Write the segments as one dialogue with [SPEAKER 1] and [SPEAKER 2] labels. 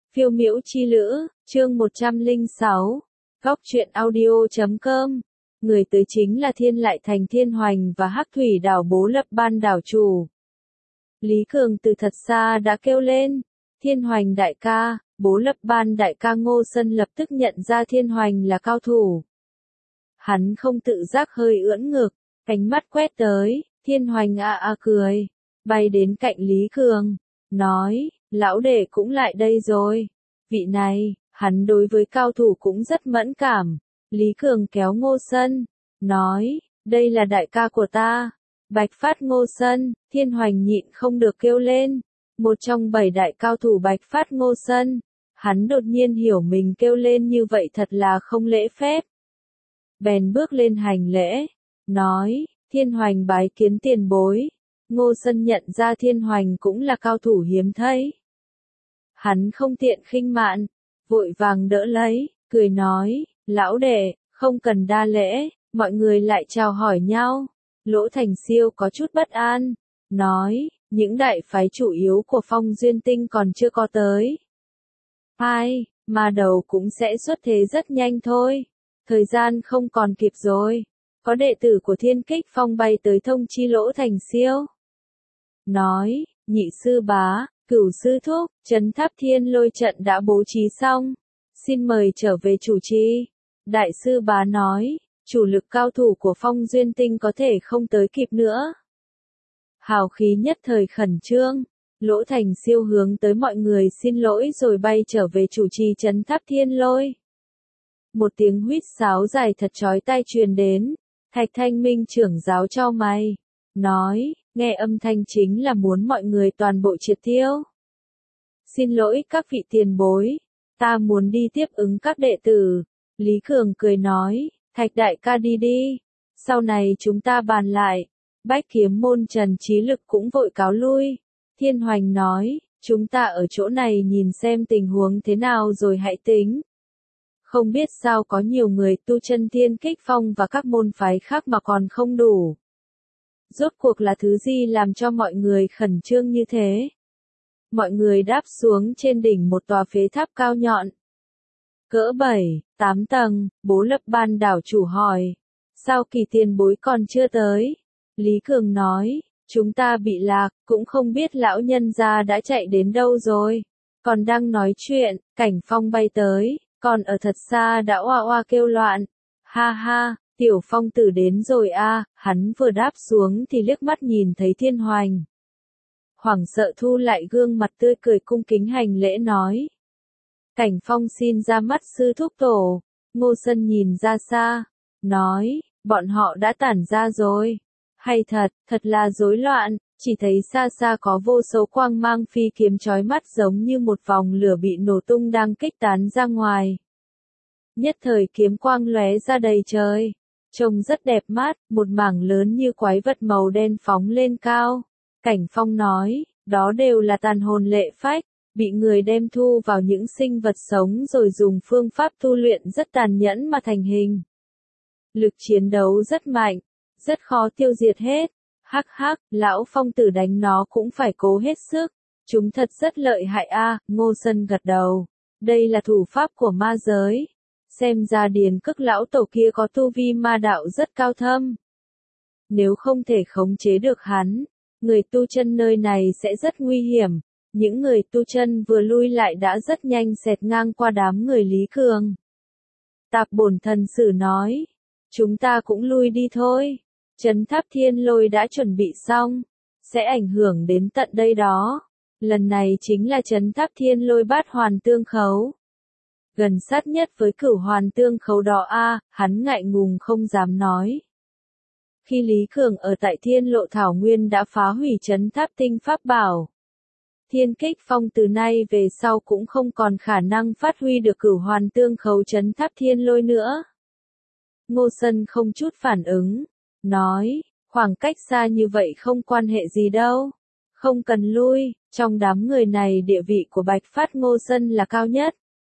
[SPEAKER 1] Phiêu miễu chi lữ, chương 106. Góc truyện audio.com. Người tới chính là Thiên Lại Thành Thiên Hoành và Hắc Thủy Đảo Bố Lập Ban đảo chủ. Lý Cường từ thật xa đã kêu lên, Thiên Hoành đại ca, Bố Lập Ban đại ca. Ngô Sân lập tức nhận ra Thiên Hoành là cao thủ. Hắn không tự giác hơi ưỡn ngực, ánh mắt quét tới, Thiên Hoành cười, bay đến cạnh Lý Cường, nói, lão đệ cũng lại đây rồi. Vị này, hắn đối với cao thủ cũng rất mẫn cảm. Lý Cường kéo Ngô Sân, nói, đây là đại ca của ta. Bạch Phát Ngô Sân, Thiên Hoành nhịn không được kêu lên. Một trong 7 đại cao thủ Bạch Phát Ngô Sân. Hắn đột nhiên hiểu mình kêu lên như vậy thật là không lễ phép. Bèn bước lên hành lễ, nói, Thiên Hoành bái kiến tiền bối. Ngô Sân nhận ra Thiên Hoành cũng là cao thủ hiếm thấy. Hắn không tiện khinh mạn, vội vàng đỡ lấy, cười nói, lão đệ, không cần đa lễ. Mọi người lại chào hỏi nhau. Lỗ Thành Siêu có chút bất an, nói, những đại phái chủ yếu của Phong Duyên Tinh còn chưa có tới. Ai, mà đầu cũng sẽ xuất thế rất nhanh thôi. Thời gian không còn kịp rồi. Có đệ tử của Thiên Kích Phong bay tới thông chi Lỗ Thành Siêu. Nói, nhị sư bá, Cửu sư thúc, Trấn Tháp Thiên Lôi trận đã bố trí xong. Xin mời trở về chủ trì. Đại sư bá nói, chủ lực cao thủ của Phong Duyên Tinh có thể không tới kịp nữa. Hào khí nhất thời khẩn trương. Lỗ Thành Siêu hướng tới mọi người xin lỗi rồi bay trở về chủ trì Trấn Tháp Thiên Lôi. Một tiếng huýt sáo dài thật chói tai truyền đến. Thạch Thanh Minh trưởng giáo chau mày, nói, nghe âm thanh chính là muốn mọi người toàn bộ triệt tiêu. Xin lỗi các vị tiền bối, ta muốn đi tiếp ứng các đệ tử. Lý Cường cười nói, Thạch đại ca đi đi, sau này chúng ta bàn lại. Bách Kiếm Môn Trần Chí Lực cũng vội cáo lui. Thiên Hoành nói, chúng ta ở chỗ này nhìn xem tình huống thế nào rồi hãy tính. Không biết sao có nhiều người tu chân Thiên Kích Phong và các môn phái khác mà còn không đủ. Rốt cuộc là thứ gì làm cho mọi người khẩn trương như thế? Mọi người đáp xuống trên đỉnh một tòa phế tháp cao nhọn. Cỡ 7, 8 tầng, Bố Lập Ban đảo chủ hỏi. Sao Kỳ tiền bối còn chưa tới? Lý Cường nói, chúng ta bị lạc, cũng không biết lão nhân gia đã chạy đến đâu rồi. Còn đang nói chuyện, Cảnh Phong bay tới, còn ở thật xa đã oa oa kêu loạn. Ha ha, Tiểu Phong tử đến rồi a. Hắn vừa đáp xuống thì liếc mắt nhìn thấy Thiên Hoành. Hoảng sợ thu lại gương mặt tươi cười cung kính hành lễ nói. Cảnh Phong xin ra mắt sư thúc tổ. Ngô Sân nhìn ra xa, nói, bọn họ đã tản ra rồi. Hay thật, thật là rối loạn, chỉ thấy xa xa có vô số quang mang phi kiếm chói mắt giống như một vòng lửa bị nổ tung đang kích tán ra ngoài. Nhất thời kiếm quang lóe ra đầy trời, trông rất đẹp mắt, một mảng lớn như quái vật màu đen phóng lên cao. Cảnh Phong nói, đó đều là tàn hồn lệ phách, bị người đem thu vào những sinh vật sống rồi dùng phương pháp tu luyện rất tàn nhẫn mà thành hình. Lực chiến đấu rất mạnh, rất khó tiêu diệt hết. Hắc hắc, lão Phong tử đánh nó cũng phải cố hết sức. Chúng thật rất lợi hại a. Ngô Sân gật đầu. Đây là thủ pháp của ma giới. Xem ra Điền Cức lão tổ kia có tu vi ma đạo rất cao thâm. Nếu không thể khống chế được hắn, người tu chân nơi này sẽ rất nguy hiểm. Những người tu chân vừa lui lại đã rất nhanh xẹt ngang qua đám người Lý Cường. Tạp Bổn Thần Sử nói, chúng ta cũng lui đi thôi. Trấn Tháp Thiên Lôi đã chuẩn bị xong, sẽ ảnh hưởng đến tận đây đó. Lần này chính là Trấn Tháp Thiên Lôi Bát Hoàn Tương Khấu. Gần sát nhất với Cửu Hoàn Tương Khấu đó a. Hắn ngại ngùng không dám nói. Khi Lý Cường ở tại Thiên Lộ Thảo Nguyên đã phá hủy Trấn Tháp Tinh Pháp Bảo. Thiên Kích Phong từ nay về sau cũng không còn khả năng phát huy được Cửu Hoàn Tương Khấu Trấn Tháp Thiên Lôi nữa. Ngô Sân không chút phản ứng, nói, khoảng cách xa như vậy không quan hệ gì đâu. Không cần lui, trong đám người này địa vị của Bạch Phát Ngô Sân là cao nhất.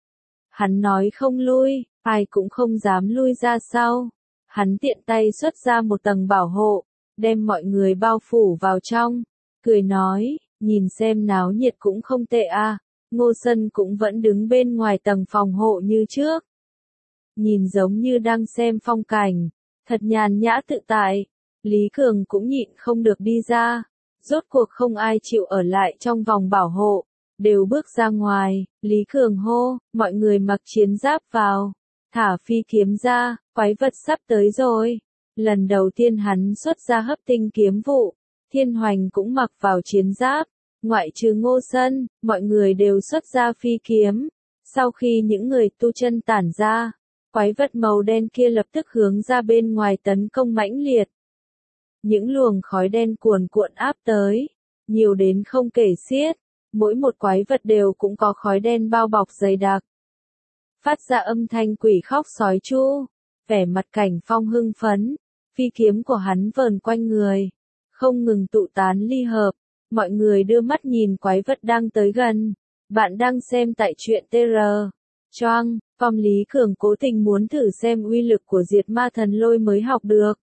[SPEAKER 1] Hắn nói không lui, ai cũng không dám lui ra sau. Hắn tiện tay xuất ra một tầng bảo hộ, đem mọi người bao phủ vào trong. Cười nói, nhìn xem náo nhiệt cũng không tệ a. Ngô Sân cũng vẫn đứng bên ngoài tầng phòng hộ như trước. Nhìn giống như đang xem phong cảnh, thật nhàn nhã tự tại. Lý Cường cũng nhịn không được đi ra. Rốt cuộc không ai chịu ở lại trong vòng bảo hộ, đều bước ra ngoài. Lý Cường hô, mọi người mặc chiến giáp vào, thả phi kiếm ra, quái vật sắp tới rồi. Lần đầu tiên hắn xuất ra hấp tinh kiếm vụ, Thiên Hoành cũng mặc vào chiến giáp, ngoại trừ Ngô Sân, mọi người đều xuất ra phi kiếm. Sau khi những người tu chân tản ra, quái vật màu đen kia lập tức hướng ra bên ngoài tấn công mãnh liệt. Những luồng khói đen cuồn cuộn áp tới, nhiều đến không kể xiết, mỗi một quái vật đều cũng có khói đen bao bọc dày đặc. Phát ra âm thanh quỷ khóc sói chu, vẻ mặt Cảnh Phong hưng phấn, phi kiếm của hắn vờn quanh người, không ngừng tụ tán ly hợp, mọi người đưa mắt nhìn quái vật đang tới gần. Bạn đang xem tại truyện TR. Choang, com Lý Cường cố tình muốn thử xem uy lực của diệt ma thần lôi mới học được.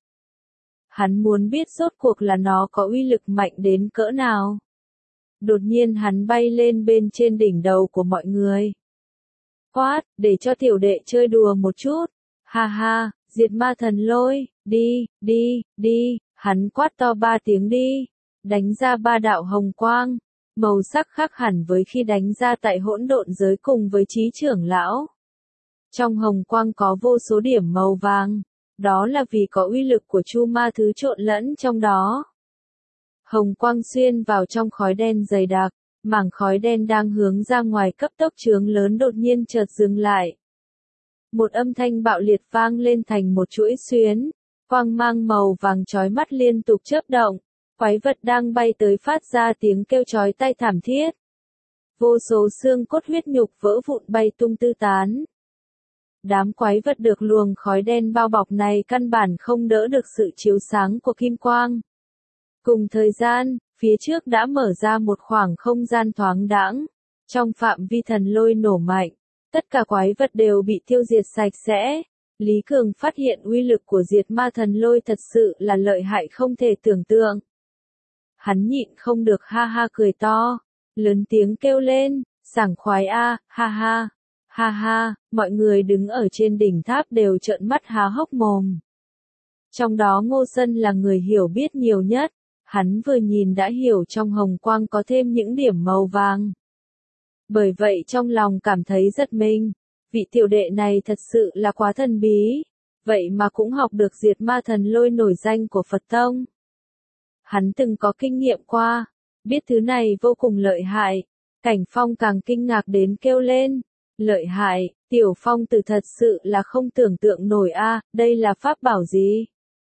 [SPEAKER 1] Hắn muốn biết rốt cuộc là nó có uy lực mạnh đến cỡ nào. Đột nhiên hắn bay lên bên trên đỉnh đầu của mọi người. Quát, để cho tiểu đệ chơi đùa một chút. Ha ha, diệt ma thần lôi, đi, đi, đi, hắn quát to 3 tiếng đi. Đánh ra 3 đạo hồng quang, màu sắc khác hẳn với khi đánh ra tại hỗn độn giới cùng với Chí trưởng lão. Trong hồng quang có vô số điểm màu vàng, đó là vì có uy lực của chu ma thứ trộn lẫn trong đó. Hồng quang xuyên vào trong khói đen dày đặc, mảng khói đen đang hướng ra ngoài cấp tốc chướng lớn đột nhiên chợt dừng lại. Một âm thanh bạo liệt vang lên thành một chuỗi xuyến, quang mang màu vàng chói mắt liên tục chớp động, quái vật đang bay tới phát ra tiếng kêu chói tai thảm thiết. Vô số xương cốt huyết nhục vỡ vụn bay tung tứ tán. Đám quái vật được luồng khói đen bao bọc này căn bản không đỡ được sự chiếu sáng của kim quang. Cùng thời gian, phía trước đã mở ra một khoảng không gian thoáng đãng, trong phạm vi thần lôi nổ mạnh, tất cả quái vật đều bị tiêu diệt sạch sẽ. Lý Cường phát hiện uy lực của diệt ma thần lôi thật sự là lợi hại không thể tưởng tượng. Hắn nhịn không được ha ha cười to, lớn tiếng kêu lên, sảng khoái a, ha ha, ha ha, mọi người đứng ở trên đỉnh tháp đều trợn mắt há hốc mồm. Trong đó Ngô Sân là người hiểu biết nhiều nhất, hắn vừa nhìn đã hiểu trong hồng quang có thêm những điểm màu vàng. Bởi vậy trong lòng cảm thấy giật mình, vị tiểu đệ này thật sự là quá thần bí, vậy mà cũng học được diệt ma thần lôi nổi danh của Phật Tông. Hắn từng có kinh nghiệm qua, biết thứ này vô cùng lợi hại. Cảnh Phong càng kinh ngạc đến kêu lên, lợi hại, Tiểu Phong tử thật sự là không tưởng tượng nổi a, đây là pháp bảo gì?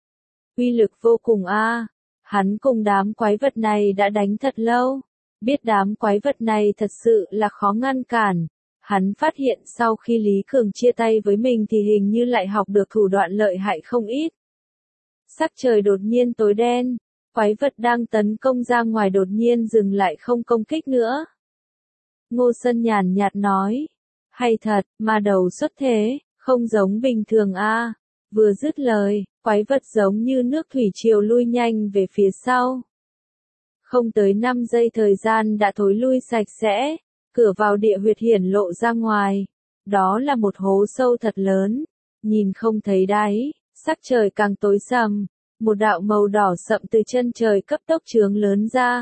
[SPEAKER 1] Uy lực vô cùng a. Hắn cùng đám quái vật này đã đánh thật lâu, biết đám quái vật này thật sự là khó ngăn cản. Hắn phát hiện sau khi Lý Cường chia tay với mình thì hình như lại học được thủ đoạn lợi hại không ít. Sắc trời đột nhiên tối đen, quái vật đang tấn công ra ngoài đột nhiên dừng lại không công kích nữa. Ngô Sân nhàn nhạt nói, hay thật, ma đầu xuất thế, không giống bình thường a. Vừa dứt lời, quái vật giống như nước thủy triều lui nhanh về phía sau. Không tới 5 giây thời gian đã thối lui sạch sẽ, cửa vào địa huyệt hiển lộ ra ngoài. Đó là một hố sâu thật lớn, nhìn không thấy đáy, sắc trời càng tối sầm, một đạo màu đỏ sậm từ chân trời cấp tốc chướng lớn ra.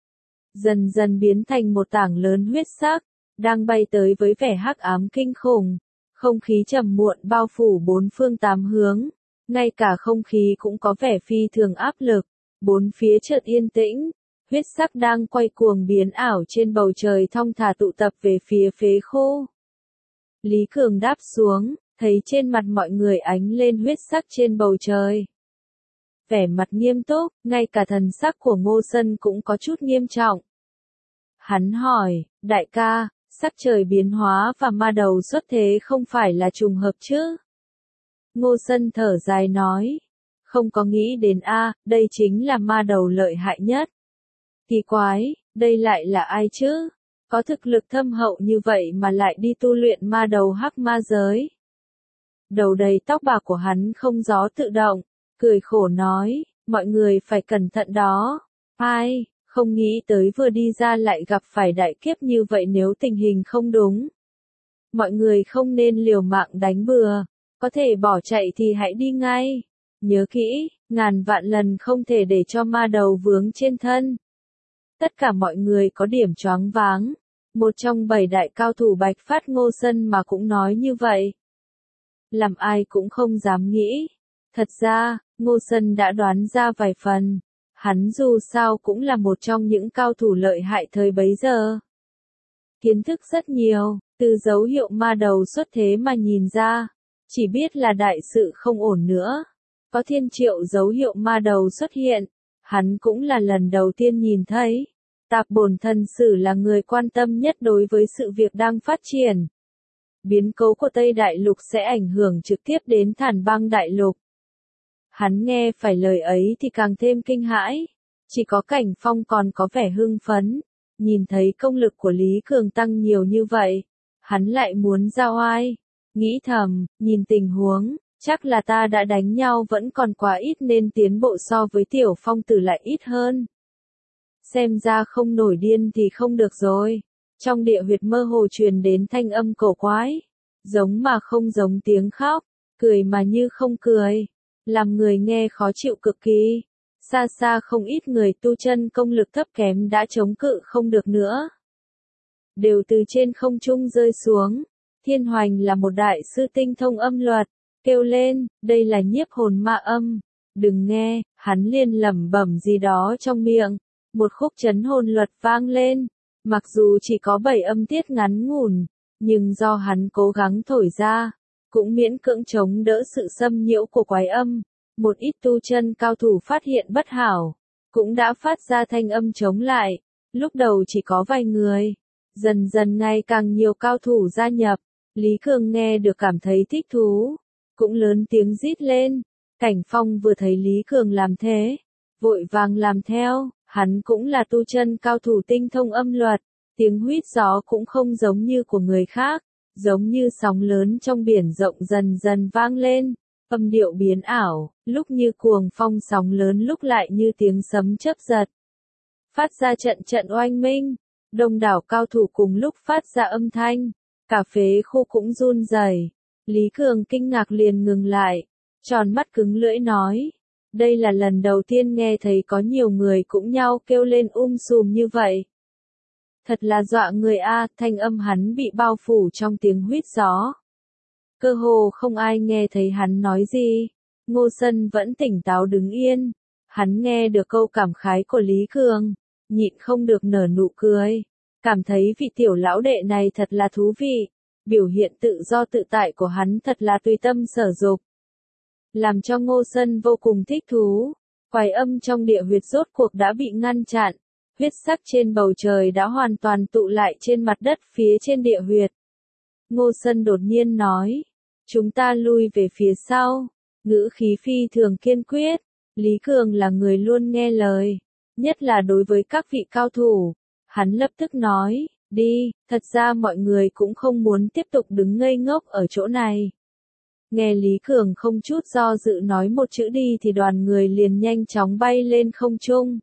[SPEAKER 1] Dần dần biến thành một tảng lớn huyết sắc, đang bay tới với vẻ hắc ám kinh khủng. Không khí trầm muộn bao phủ bốn phương tám hướng, ngay cả không khí cũng có vẻ phi thường áp lực, bốn phía chợt yên tĩnh, huyết sắc đang quay cuồng biến ảo trên bầu trời thong thả tụ tập về phía phế khô. Lý Cường đáp xuống, thấy trên mặt mọi người ánh lên huyết sắc trên bầu trời. Vẻ mặt nghiêm túc, ngay cả thần sắc của Ngô Sân cũng có chút nghiêm trọng. Hắn hỏi, đại ca, sắc trời biến hóa và ma đầu xuất thế không phải là trùng hợp chứ? Ngô Sân thở dài nói, không có nghĩ đến a, đây chính là ma đầu lợi hại nhất. Kỳ quái, đây lại là ai chứ? Có thực lực thâm hậu như vậy mà lại đi tu luyện ma đầu hắc ma giới. Đầu đầy tóc bạc của hắn không gió tự động, cười khổ nói, mọi người phải cẩn thận đó. Ai, Không nghĩ tới vừa đi ra lại gặp phải đại kiếp như vậy, nếu tình hình không đúng. Mọi người không nên liều mạng đánh bừa, có thể bỏ chạy thì hãy đi ngay. Nhớ kỹ, ngàn vạn lần không thể để cho ma đầu vướng trên thân. Tất cả mọi người có điểm choáng váng. Một trong 7 đại cao thủ Bạch Phát Ngô Sân mà cũng nói như vậy. Làm ai cũng không dám nghĩ. Thật ra, Ngô Sân đã đoán ra vài phần. Hắn dù sao cũng là một trong những cao thủ lợi hại thời bấy giờ. Kiến thức rất nhiều, từ dấu hiệu ma đầu xuất thế mà nhìn ra. Chỉ biết là đại sự không ổn nữa. Có thiên triệu dấu hiệu ma đầu xuất hiện. Hắn cũng là lần đầu tiên nhìn thấy. Tạp Bổn Thần Sử là người quan tâm nhất đối với sự việc đang phát triển. Biến cố của Tây Đại Lục sẽ ảnh hưởng trực tiếp đến Thản Bang Đại Lục. Hắn nghe phải lời ấy thì càng thêm kinh hãi. Chỉ có Cảnh Phong còn có vẻ hưng phấn. Nhìn thấy công lực của Lý Cường tăng nhiều như vậy. Hắn lại muốn ra oai. Nghĩ thầm, nhìn tình huống, chắc là ta đã đánh nhau vẫn còn quá ít nên tiến bộ so với Tiểu Phong Tử lại ít hơn. Xem ra không nổi điên thì không được rồi. Trong địa huyệt mơ hồ truyền đến thanh âm cổ quái. Giống mà không giống tiếng khóc, cười mà như không cười. Làm người nghe khó chịu cực kỳ. Xa xa không ít người tu chân công lực thấp kém đã chống cự không được nữa. Đều từ trên không trung rơi xuống. Thiên Hoành là một đại sư tinh thông âm luật. Kêu lên, đây là nhiếp hồn ma âm. Đừng nghe, hắn liền lẩm bẩm gì đó trong miệng. Một khúc trấn hồn luật vang lên. Mặc dù chỉ có 7 âm tiết ngắn ngủn, nhưng do hắn cố gắng thổi ra, cũng miễn cưỡng chống đỡ sự xâm nhiễu của quái âm. Một ít tu chân cao thủ phát hiện bất hảo, cũng đã phát ra thanh âm chống lại. Lúc đầu chỉ có vài người, dần dần ngày càng nhiều cao thủ gia nhập. Lý Cường nghe được cảm thấy thích thú, cũng lớn tiếng rít lên. Cảnh Phong vừa thấy Lý Cường làm thế, vội vàng làm theo. Hắn cũng là tu chân cao thủ tinh thông âm luật, tiếng huýt gió cũng không giống như của người khác, giống như sóng lớn trong biển rộng dần dần vang lên, âm điệu biến ảo, lúc như cuồng phong sóng lớn lúc lại như tiếng sấm chớp giật. Phát ra trận trận oanh minh, đông đảo cao thủ cùng lúc phát ra âm thanh, cả phế khu cũng run rẩy. Lý Cường kinh ngạc liền ngừng lại, tròn mắt cứng lưỡi nói. Đây là lần đầu tiên nghe thấy có nhiều người cũng nhau kêu lên sùm như vậy. Thật là dọa người a, thanh âm hắn bị bao phủ trong tiếng huýt gió. Cơ hồ không ai nghe thấy hắn nói gì. Ngô Sân vẫn tỉnh táo đứng yên. Hắn nghe được câu cảm khái của Lý Cường, nhịn không được nở nụ cười. Cảm thấy vị tiểu lão đệ này thật là thú vị. Biểu hiện tự do tự tại của hắn thật là tùy tâm sở dục. Làm cho Ngô Sân vô cùng thích thú. Quái âm trong địa huyệt rốt cuộc đã bị ngăn chặn. Huyết sắc trên bầu trời đã hoàn toàn tụ lại trên mặt đất phía trên địa huyệt. Ngô Sân đột nhiên nói. Chúng ta lui về phía sau. Ngữ khí phi thường kiên quyết. Lý Cường là người luôn nghe lời. Nhất là đối với các vị cao thủ. Hắn lập tức nói. Đi, thật ra mọi người cũng không muốn tiếp tục đứng ngây ngốc ở chỗ này. Nghe Lý Cường không chút do dự nói một chữ đi thì đoàn người liền nhanh chóng bay lên không trung.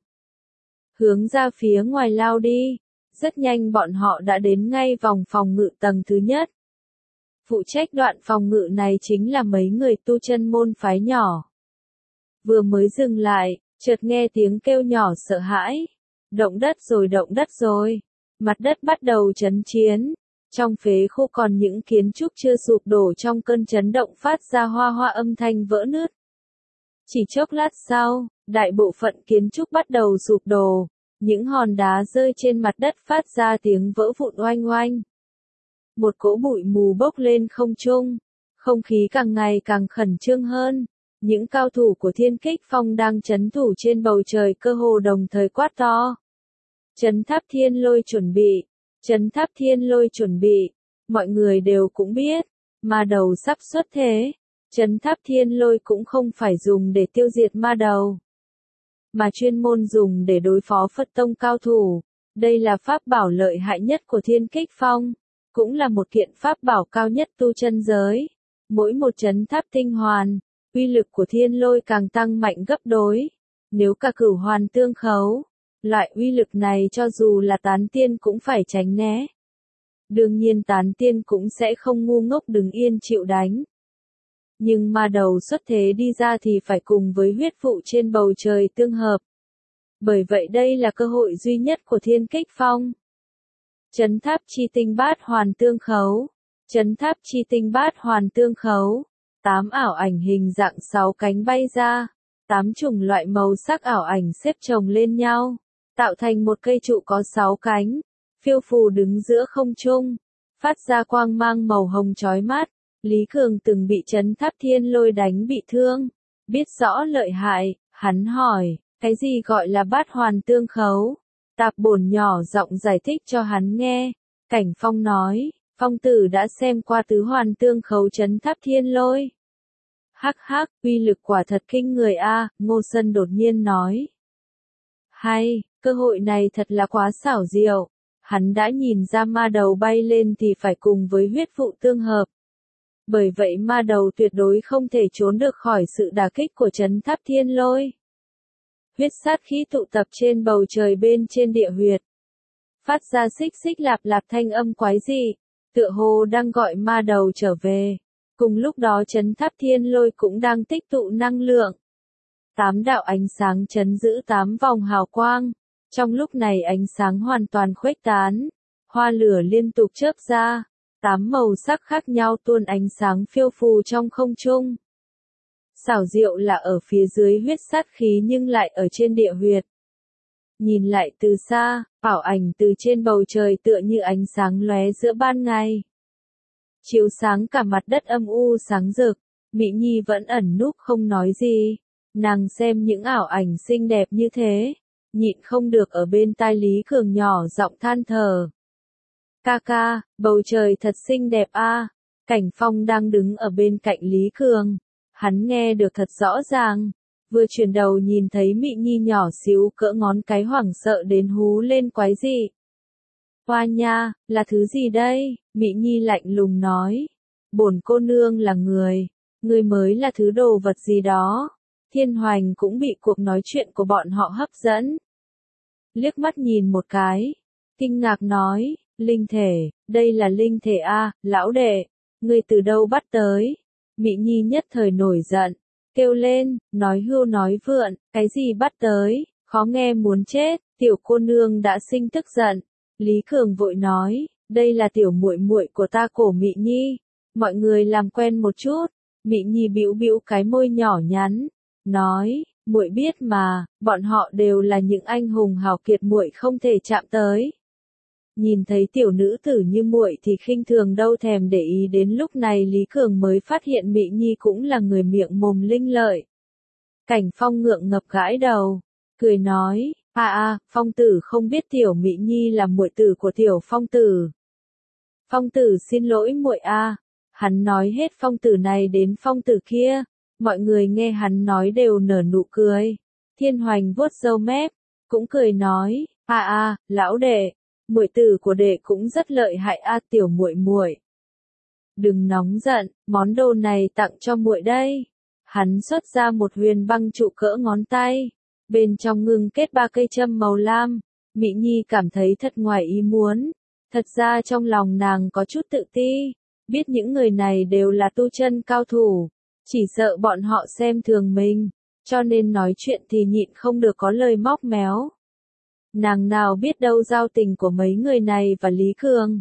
[SPEAKER 1] Hướng ra phía ngoài lao đi. Rất nhanh bọn họ đã đến ngay vòng phòng ngự tầng thứ nhất. Phụ trách đoạn phòng ngự này chính là mấy người tu chân môn phái nhỏ. Vừa mới dừng lại, chợt nghe tiếng kêu nhỏ sợ hãi. Động đất rồi. Mặt đất bắt đầu chấn chiến. Trong phế khu còn những kiến trúc chưa sụp đổ trong cơn chấn động phát ra hoa hoa âm thanh vỡ nứt. Chỉ chốc lát sau, đại bộ phận kiến trúc bắt đầu sụp đổ. Những hòn đá rơi trên mặt đất phát ra tiếng vỡ vụn oanh oanh. Một cỗ bụi mù bốc lên không trung. Không khí càng ngày càng khẩn trương hơn. Những cao thủ của Thiên Kích Phong đang trấn thủ trên bầu trời cơ hồ đồng thời quát to. Trấn Tháp Thiên Lôi chuẩn bị. Trấn Tháp Thiên Lôi chuẩn bị. Mọi người đều cũng biết. Ma đầu sắp xuất thế. Trấn Tháp Thiên Lôi cũng không phải dùng để tiêu diệt ma đầu. Mà chuyên môn dùng để đối phó Phật tông cao thủ. Đây là pháp bảo lợi hại nhất của Thiên Kích Phong. Cũng là một kiện pháp bảo cao nhất tu chân giới. Mỗi một trấn tháp tinh hoàn, uy lực của thiên lôi càng tăng mạnh gấp đôi. Nếu cả cửu hoàn tương khấu, Loại uy lực này cho dù là tán tiên cũng phải tránh né. Đương nhiên tán tiên cũng sẽ không ngu ngốc đứng yên chịu đánh. Nhưng ma đầu xuất thế đi ra thì phải cùng với huyết vụ trên bầu trời tương hợp. Bởi vậy đây là cơ hội duy nhất của Thiên Kích Phong. Chấn tháp chi tinh bát hoàn tương khấu. Chấn tháp chi tinh bát hoàn tương khấu. 8 ảo ảnh hình dạng 6 cánh bay ra. 8 chủng loại màu sắc ảo ảnh xếp chồng lên nhau, tạo thành một cây trụ có 6 cánh, phiêu phù đứng giữa không trung, phát ra quang mang màu hồng chói mắt. Lý Cường từng bị Chấn Tháp Thiên Lôi đánh bị thương, biết rõ lợi hại, hắn hỏi, cái gì gọi là bát hoàn tương khấu? Tạp Bổn nhỏ giọng giải thích cho hắn nghe. Cảnh Phong nói, Phong tử đã xem qua tứ hoàn tương khấu Chấn Tháp Thiên Lôi. Hắc hắc, uy lực quả thật kinh người a, Ngô Sân đột nhiên nói. Hay, cơ hội này thật là quá xảo diệu. Hắn đã nhìn ra ma đầu bay lên thì phải cùng với huyết vụ tương hợp. Bởi vậy ma đầu tuyệt đối không thể trốn được khỏi sự đả kích của Chấn Tháp Thiên Lôi. Huyết sát khí tụ tập trên bầu trời bên trên địa huyệt. Phát ra xích xích lạp lạp thanh âm quái dị, tựa hồ đang gọi ma đầu trở về. Cùng lúc đó Chấn Tháp Thiên Lôi cũng đang tích tụ năng lượng. 8 đạo ánh sáng chấn giữ 8 vòng hào quang. Trong lúc này ánh sáng hoàn toàn khuếch tán. Hoa lửa liên tục chớp ra. 8 màu sắc khác nhau tuôn ánh sáng phiêu phù trong không trung. Xảo diệu là ở phía dưới huyết sát khí nhưng lại ở trên địa huyệt. Nhìn lại từ xa, ảo ảnh từ trên bầu trời tựa như ánh sáng lóe giữa ban ngày. Chiếu sáng cả mặt đất âm u sáng rực, Mỹ Nhi vẫn ẩn núp không nói gì. Nàng xem những ảo ảnh xinh đẹp như thế, nhịn không được ở bên tai Lý Cường nhỏ giọng than thở. Ca ca, bầu trời thật xinh đẹp a. Cảnh Phong đang đứng ở bên cạnh Lý Cường. Hắn nghe được thật rõ ràng. Vừa chuyển đầu nhìn thấy Mỹ Nhi nhỏ xíu cỡ ngón cái hoảng sợ đến hú lên quái dị. Hoa nha, là thứ gì đây? Mỹ Nhi lạnh lùng nói. Bổn cô nương là người mới là thứ đồ vật gì đó. Thiên Hoành cũng bị cuộc nói chuyện của bọn họ hấp dẫn. Liếc mắt nhìn một cái, kinh ngạc nói, linh thể, đây là linh thể a, lão đệ, ngươi từ đâu bắt tới? Mỹ Nhi nhất thời nổi giận, kêu lên, nói hưu nói vượn, cái gì bắt tới, khó nghe muốn chết, tiểu cô nương đã sinh tức giận. Lý Cường vội nói, đây là tiểu muội muội của ta Cổ Mỹ Nhi, mọi người làm quen một chút. Mỹ Nhi bĩu bĩu cái môi nhỏ nhắn, nói, muội biết mà, bọn họ đều là những anh hùng hào kiệt muội không thể chạm tới. Nhìn thấy tiểu nữ tử như muội thì khinh thường đâu thèm để ý, đến lúc này Lý Cường mới phát hiện Mỹ Nhi cũng là người miệng mồm linh lợi. Cảnh Phong ngượng ngập gãi đầu, cười nói, Phong tử không biết tiểu Mỹ Nhi là muội tử của tiểu Phong tử. Phong tử xin lỗi muội a. Hắn nói hết Phong tử này đến Phong tử kia, mọi người nghe hắn nói đều nở nụ cười. Thiên Hoành vuốt râu mép, cũng cười nói, lão đệ, muội tử của đệ cũng rất lợi hại a, tiểu muội muội. Đừng nóng giận, món đồ này tặng cho muội đây. Hắn xuất ra một huyền băng trụ cỡ ngón tay, bên trong ngưng kết 3 cây châm màu lam. Mỹ Nhi cảm thấy thật ngoài ý muốn. Thật ra trong lòng nàng có chút tự ti, biết những người này đều là tu chân cao thủ, chỉ sợ bọn họ xem thường mình, cho nên nói chuyện thì nhịn không được có lời móc méo. Nàng nào biết đâu giao tình của mấy người này và Lý Cường.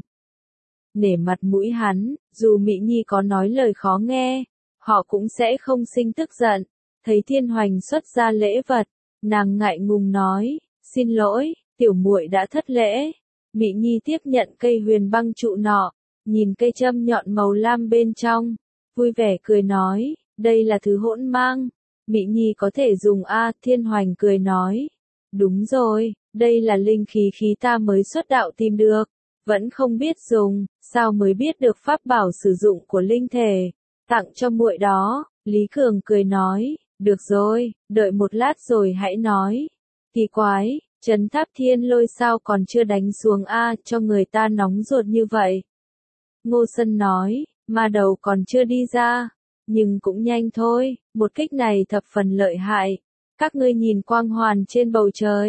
[SPEAKER 1] Nể mặt mũi hắn, dù Mỹ Nhi có nói lời khó nghe, họ cũng sẽ không sinh tức giận. Thấy Thiên Hoành xuất ra lễ vật, nàng ngại ngùng nói, xin lỗi, tiểu muội đã thất lễ. Mỹ Nhi tiếp nhận cây huyền băng trụ nọ, nhìn cây châm nhọn màu lam bên trong, vui vẻ cười nói, đây là thứ hỗn mang, Mỹ Nhi có thể dùng a. Thiên Hoành cười nói, đúng rồi, đây là linh khí ta mới xuất đạo tìm được, vẫn không biết dùng, sao mới biết được pháp bảo sử dụng của linh thể, tặng cho muội đó. Lý Cường cười nói, được rồi, đợi một lát rồi hãy nói. Kỳ quái, Chấn Tháp Thiên Lôi sao còn chưa đánh xuống a, cho người ta nóng ruột như vậy. Ngô Sân nói, ma đầu còn chưa đi ra, nhưng cũng nhanh thôi, một kích này thập phần lợi hại. Các ngươi nhìn quang hoàn trên bầu trời,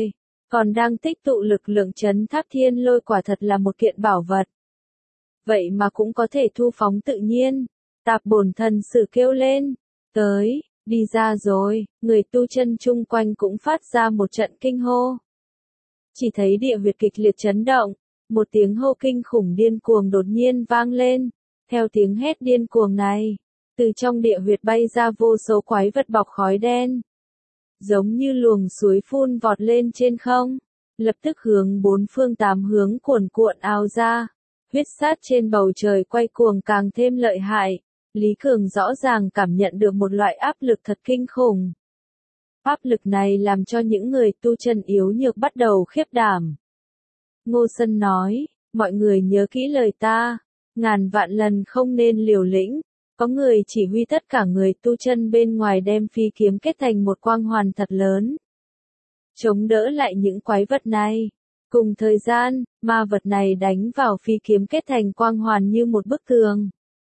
[SPEAKER 1] còn đang tích tụ lực lượng trấn tháp thiên lôi quả thật là một kiện bảo vật. Vậy mà cũng có thể thu phóng tự nhiên. Tạp bổn thần sử kêu lên, tới, đi ra rồi, người tu chân chung quanh cũng phát ra một trận kinh hô. Chỉ thấy địa huyệt kịch liệt chấn động, một tiếng hô kinh khủng điên cuồng đột nhiên vang lên. Theo tiếng hét điên cuồng này, từ trong địa huyệt bay ra vô số quái vật bọc khói đen. Giống như luồng suối phun vọt lên trên không, lập tức hướng bốn phương tám hướng cuồn cuộn ào ra. Huyết sát trên bầu trời quay cuồng càng thêm lợi hại. Lý Cường rõ ràng cảm nhận được một loại áp lực thật kinh khủng. Áp lực này làm cho những người tu chân yếu nhược bắt đầu khiếp đảm. Ngô Sân nói, mọi người nhớ kỹ lời ta, ngàn vạn lần không nên liều lĩnh. Có người chỉ huy tất cả người tu chân bên ngoài đem phi kiếm kết thành một quang hoàn thật lớn, chống đỡ lại những quái vật này. Cùng thời gian, ma vật này đánh vào phi kiếm kết thành quang hoàn như một bức tường.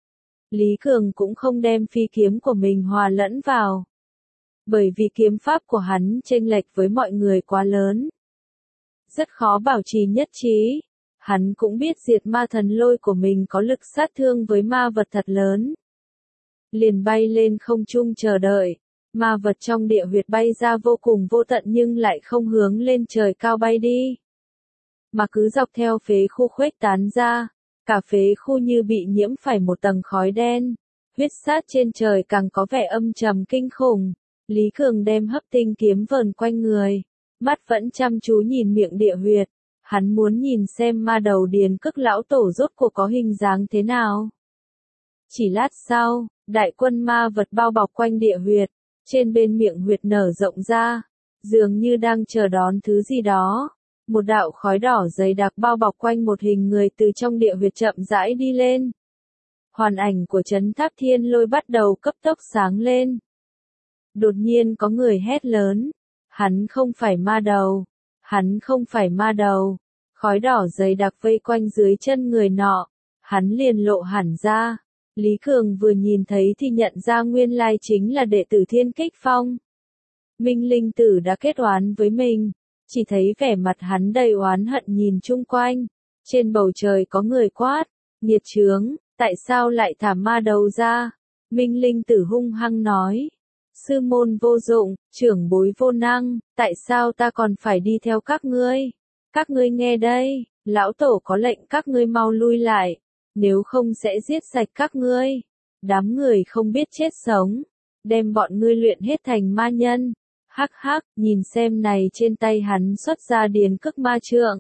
[SPEAKER 1] Lý Cường cũng không đem phi kiếm của mình hòa lẫn vào, bởi vì kiếm pháp của hắn chênh lệch với mọi người quá lớn, rất khó bảo trì nhất trí. Hắn cũng biết diệt ma thần lôi của mình có lực sát thương với ma vật thật lớn. Liền bay lên không trung chờ đợi. Ma vật trong địa huyệt bay ra vô cùng vô tận nhưng lại không hướng lên trời cao bay đi, mà cứ dọc theo phế khu khuếch tán ra. Cả phế khu như bị nhiễm phải một tầng khói đen. Huyết sát trên trời càng có vẻ âm trầm kinh khủng. Lý Cường đem hấp tinh kiếm vờn quanh người, mắt vẫn chăm chú nhìn miệng địa huyệt. Hắn muốn nhìn xem ma đầu Điền Cức lão tổ rốt cuộc có hình dáng thế nào. Chỉ lát sau, đại quân ma vật bao bọc quanh địa huyệt, trên bên miệng huyệt nở rộng ra, dường như đang chờ đón thứ gì đó. Một đạo khói đỏ dày đặc bao bọc quanh một hình người từ trong địa huyệt chậm rãi đi lên. Hoàn ảnh của trấn tháp thiên lôi bắt đầu cấp tốc sáng lên. Đột nhiên có người hét lớn, hắn không phải ma đầu, hắn không phải ma đầu. Khói đỏ dày đặc vây quanh dưới chân người nọ, hắn liền lộ hẳn ra. Lý Cường vừa nhìn thấy thì nhận ra nguyên lai chính là đệ tử Thiên Kích Phong. Minh Linh Tử đã kết oán với mình, chỉ thấy vẻ mặt hắn đầy oán hận nhìn chung quanh. Trên bầu trời có người quát, nghiệt chướng, tại sao lại thả ma đầu ra? Minh Linh Tử hung hăng nói, sư môn vô dụng, trưởng bối vô năng, tại sao ta còn phải đi theo các ngươi? Các ngươi nghe đây, lão tổ có lệnh các ngươi mau lui lại, nếu không sẽ giết sạch các ngươi. Đám người không biết chết sống, đem bọn ngươi luyện hết thành ma nhân. Hắc hắc, nhìn xem này, trên tay hắn xuất ra Điền Cức ma trượng.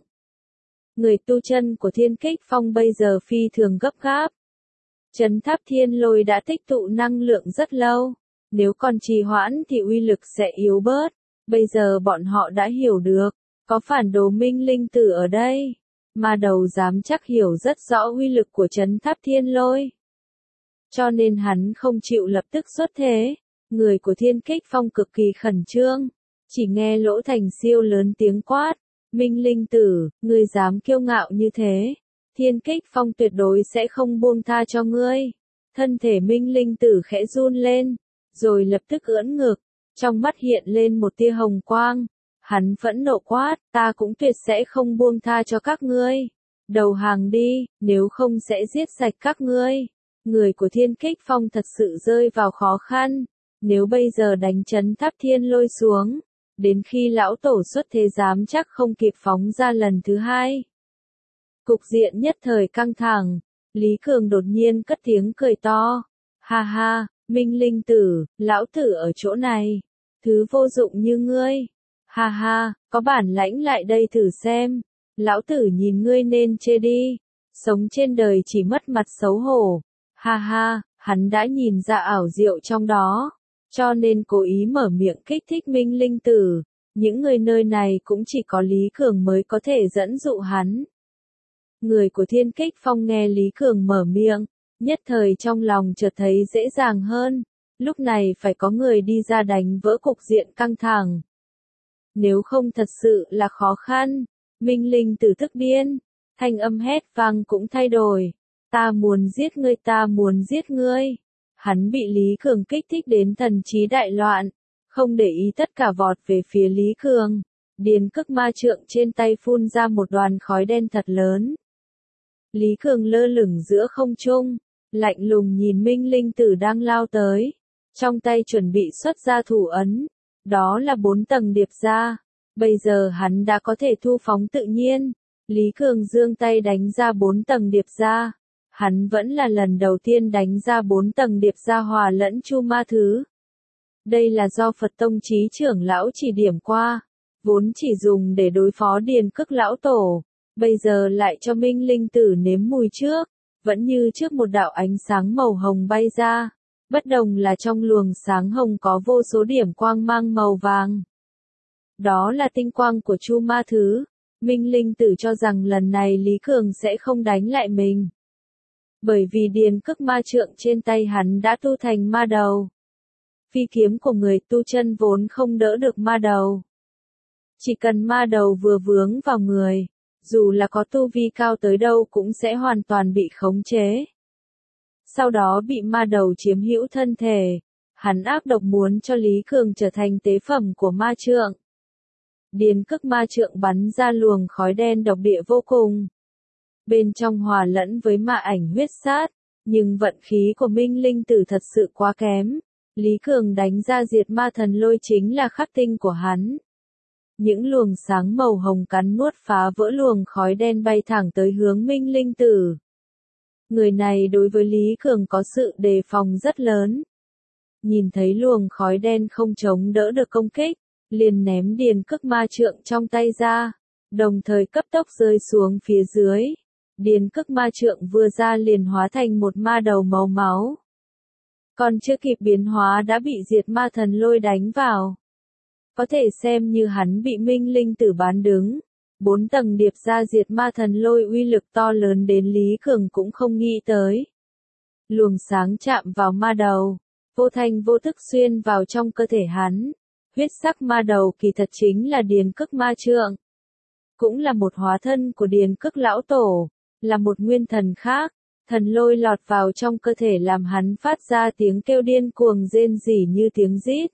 [SPEAKER 1] Người tu chân của Thiên Kích Phong bây giờ phi thường gấp gáp. Trấn tháp thiên lôi đã tích tụ năng lượng rất lâu, nếu còn trì hoãn thì uy lực sẽ yếu bớt. Bây giờ bọn họ đã hiểu được, có phản đồ Minh Linh Tử ở đây. Ma đầu dám chắc hiểu rất rõ uy lực của trấn tháp thiên lôi, cho nên hắn không chịu lập tức xuất thế. Người của Thiên Kích Phong cực kỳ khẩn trương, chỉ nghe Lỗ Thành Siêu lớn tiếng quát, Minh Linh Tử, ngươi dám kiêu ngạo như thế, Thiên Kích Phong tuyệt đối sẽ không buông tha cho ngươi. Thân thể Minh Linh Tử khẽ run lên, rồi lập tức ưỡn ngực, trong mắt hiện lên một tia hồng quang. Hắn phẫn nộ quát, ta cũng tuyệt sẽ không buông tha cho các ngươi. Đầu hàng đi, nếu không sẽ giết sạch các ngươi. Người của Thiên Kích Phong thật sự rơi vào khó khăn. Nếu bây giờ đánh trấn tháp thiên lôi xuống, đến khi lão tổ xuất thế dám chắc không kịp phóng ra lần thứ hai. Cục diện nhất thời căng thẳng, Lý Cường đột nhiên cất tiếng cười to. Ha ha, Minh Linh Tử, lão tử ở chỗ này, thứ vô dụng như ngươi. Ha ha, có bản lãnh lại đây thử xem. Lão tử nhìn ngươi nên chê đi. Sống trên đời chỉ mất mặt xấu hổ. Ha ha, hắn đã nhìn ra ảo diệu trong đó, cho nên cố ý mở miệng kích thích Minh Linh Tử. Những người nơi này cũng chỉ có Lý Cường mới có thể dẫn dụ hắn. Người của Thiên Kích Phong nghe Lý Cường mở miệng, nhất thời trong lòng chợt thấy dễ dàng hơn. Lúc này phải có người đi ra đánh vỡ cục diện căng thẳng. Nếu không thật sự là khó khăn. Minh Linh Tử tức điên, thanh âm hét vang cũng thay đổi. Ta muốn giết ngươi, ta muốn giết ngươi. Hắn bị Lý Cường kích thích đến thần trí đại loạn, không để ý tất cả vọt về phía Lý Cường. Điền Cức ma trượng trên tay phun ra một đoàn khói đen thật lớn. Lý Cường lơ lửng giữa không trung, lạnh lùng nhìn Minh Linh Tử đang lao tới, trong tay chuẩn bị xuất ra thủ ấn, đó là 4 tầng điệp ra. Bây giờ hắn đã có thể thu phóng tự nhiên. Lý Cường giương tay đánh ra 4 tầng điệp ra. Hắn vẫn là lần đầu tiên đánh ra 4 tầng điệp ra hòa lẫn chu ma thứ. Đây là do Phật Tông Chí trưởng lão chỉ điểm qua, vốn chỉ dùng để đối phó Điền Cức lão tổ, bây giờ lại cho Minh Linh Tử nếm mùi trước, vẫn như trước một đạo ánh sáng màu hồng bay ra, bất đồng là trong luồng sáng hồng có vô số điểm quang mang màu vàng. Đó là tinh quang của chu ma thứ. Minh Linh Tử cho rằng lần này Lý Cường sẽ không đánh lại mình. Bởi vì Điền Cức ma trượng trên tay hắn đã tu thành ma đầu. Phi kiếm của người tu chân vốn không đỡ được ma đầu. Chỉ cần ma đầu vừa vướng vào người, dù là có tu vi cao tới đâu cũng sẽ hoàn toàn bị khống chế. Sau đó bị ma đầu chiếm hữu thân thể, hắn ác độc muốn cho Lý Cường trở thành tế phẩm của ma trượng. Điền Cức ma trượng bắn ra luồng khói đen độc địa vô cùng. Bên trong hòa lẫn với ma ảnh huyết sát, nhưng vận khí của Minh Linh Tử thật sự quá kém. Lý Cường đánh ra diệt ma thần lôi chính là khắc tinh của hắn. Những luồng sáng màu hồng cắn nuốt phá vỡ luồng khói đen bay thẳng tới hướng Minh Linh Tử. Người này đối với Lý Cường có sự đề phòng rất lớn. Nhìn thấy luồng khói đen không chống đỡ được công kích, liền ném Điền Cức ma trượng trong tay ra, đồng thời cấp tốc rơi xuống phía dưới. Điền Cức ma trượng vừa ra liền hóa thành một ma đầu màu máu. Còn chưa kịp biến hóa đã bị diệt ma thần lôi đánh vào. Có thể xem như hắn bị Minh Linh Tử bán đứng. 4 tầng điệp ra diệt ma thần lôi uy lực to lớn đến Lý Cường cũng không nghĩ tới. Luồng sáng chạm vào ma đầu, vô thành vô thức xuyên vào trong cơ thể hắn. Huyết sắc ma đầu kỳ thật chính là Điền Cức ma trượng. Cũng là một hóa thân của Điền Cức lão tổ, là một nguyên thần khác. Thần lôi lọt vào trong cơ thể làm hắn phát ra tiếng kêu điên cuồng rên rỉ như tiếng rít.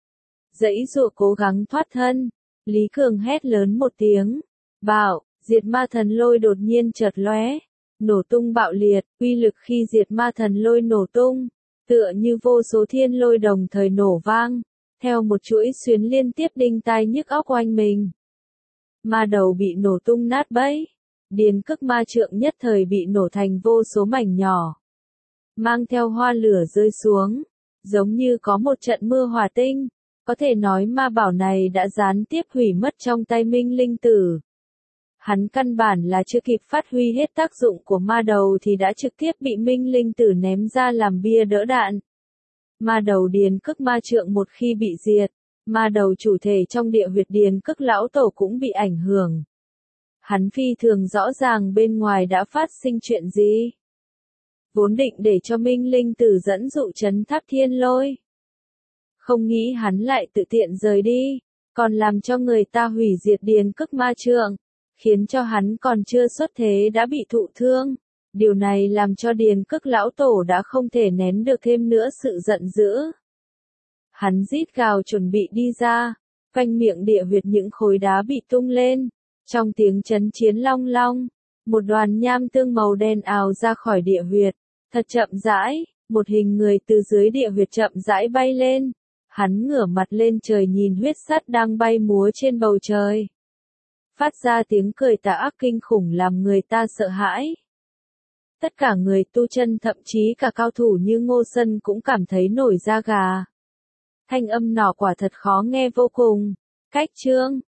[SPEAKER 1] Giãy giụa cố gắng thoát thân, Lý Cường hét lớn một tiếng, bạo, diệt ma thần lôi đột nhiên chợt lóe, nổ tung bạo liệt, uy lực khi diệt ma thần lôi nổ tung, tựa như vô số thiên lôi đồng thời nổ vang, theo một chuỗi xuyến liên tiếp đinh tai nhức óc quanh mình. Ma đầu bị nổ tung nát bấy. Điền Cức ma trượng nhất thời bị nổ thành vô số mảnh nhỏ. Mang theo hoa lửa rơi xuống, giống như có một trận mưa hỏa tinh. Có thể nói ma bảo này đã gián tiếp hủy mất trong tay Minh Linh Tử. Hắn căn bản là chưa kịp phát huy hết tác dụng của ma đầu thì đã trực tiếp bị Minh Linh Tử ném ra làm bia đỡ đạn. Ma đầu Điền Cức ma trượng một khi bị diệt, ma đầu chủ thể trong địa huyệt Điền Cức lão tổ cũng bị ảnh hưởng. Hắn phi thường rõ ràng bên ngoài đã phát sinh chuyện gì. Vốn định để cho Minh Linh Tử dẫn dụ trấn tháp thiên lôi. Không nghĩ hắn lại tự tiện rời đi, còn làm cho người ta hủy diệt Điền Cức ma trượng, khiến cho hắn còn chưa xuất thế đã bị thụ thương. Điều này làm cho Điền Cức lão tổ đã không thể nén được thêm nữa sự giận dữ. Hắn rít gào chuẩn bị đi ra, quanh miệng địa huyệt những khối đá bị tung lên. Trong tiếng chấn chiến long long, một đoàn nham tương màu đen ào ra khỏi địa huyệt, thật chậm rãi, một hình người từ dưới địa huyệt chậm rãi bay lên. Hắn ngửa mặt lên trời nhìn huyết sắt đang bay múa trên bầu trời. Phát ra tiếng cười tà ác kinh khủng làm người ta sợ hãi. Tất cả người tu chân thậm chí cả cao thủ như Ngô Sân cũng cảm thấy nổi da gà. Thanh âm nọ quả thật khó nghe vô cùng. Cách chương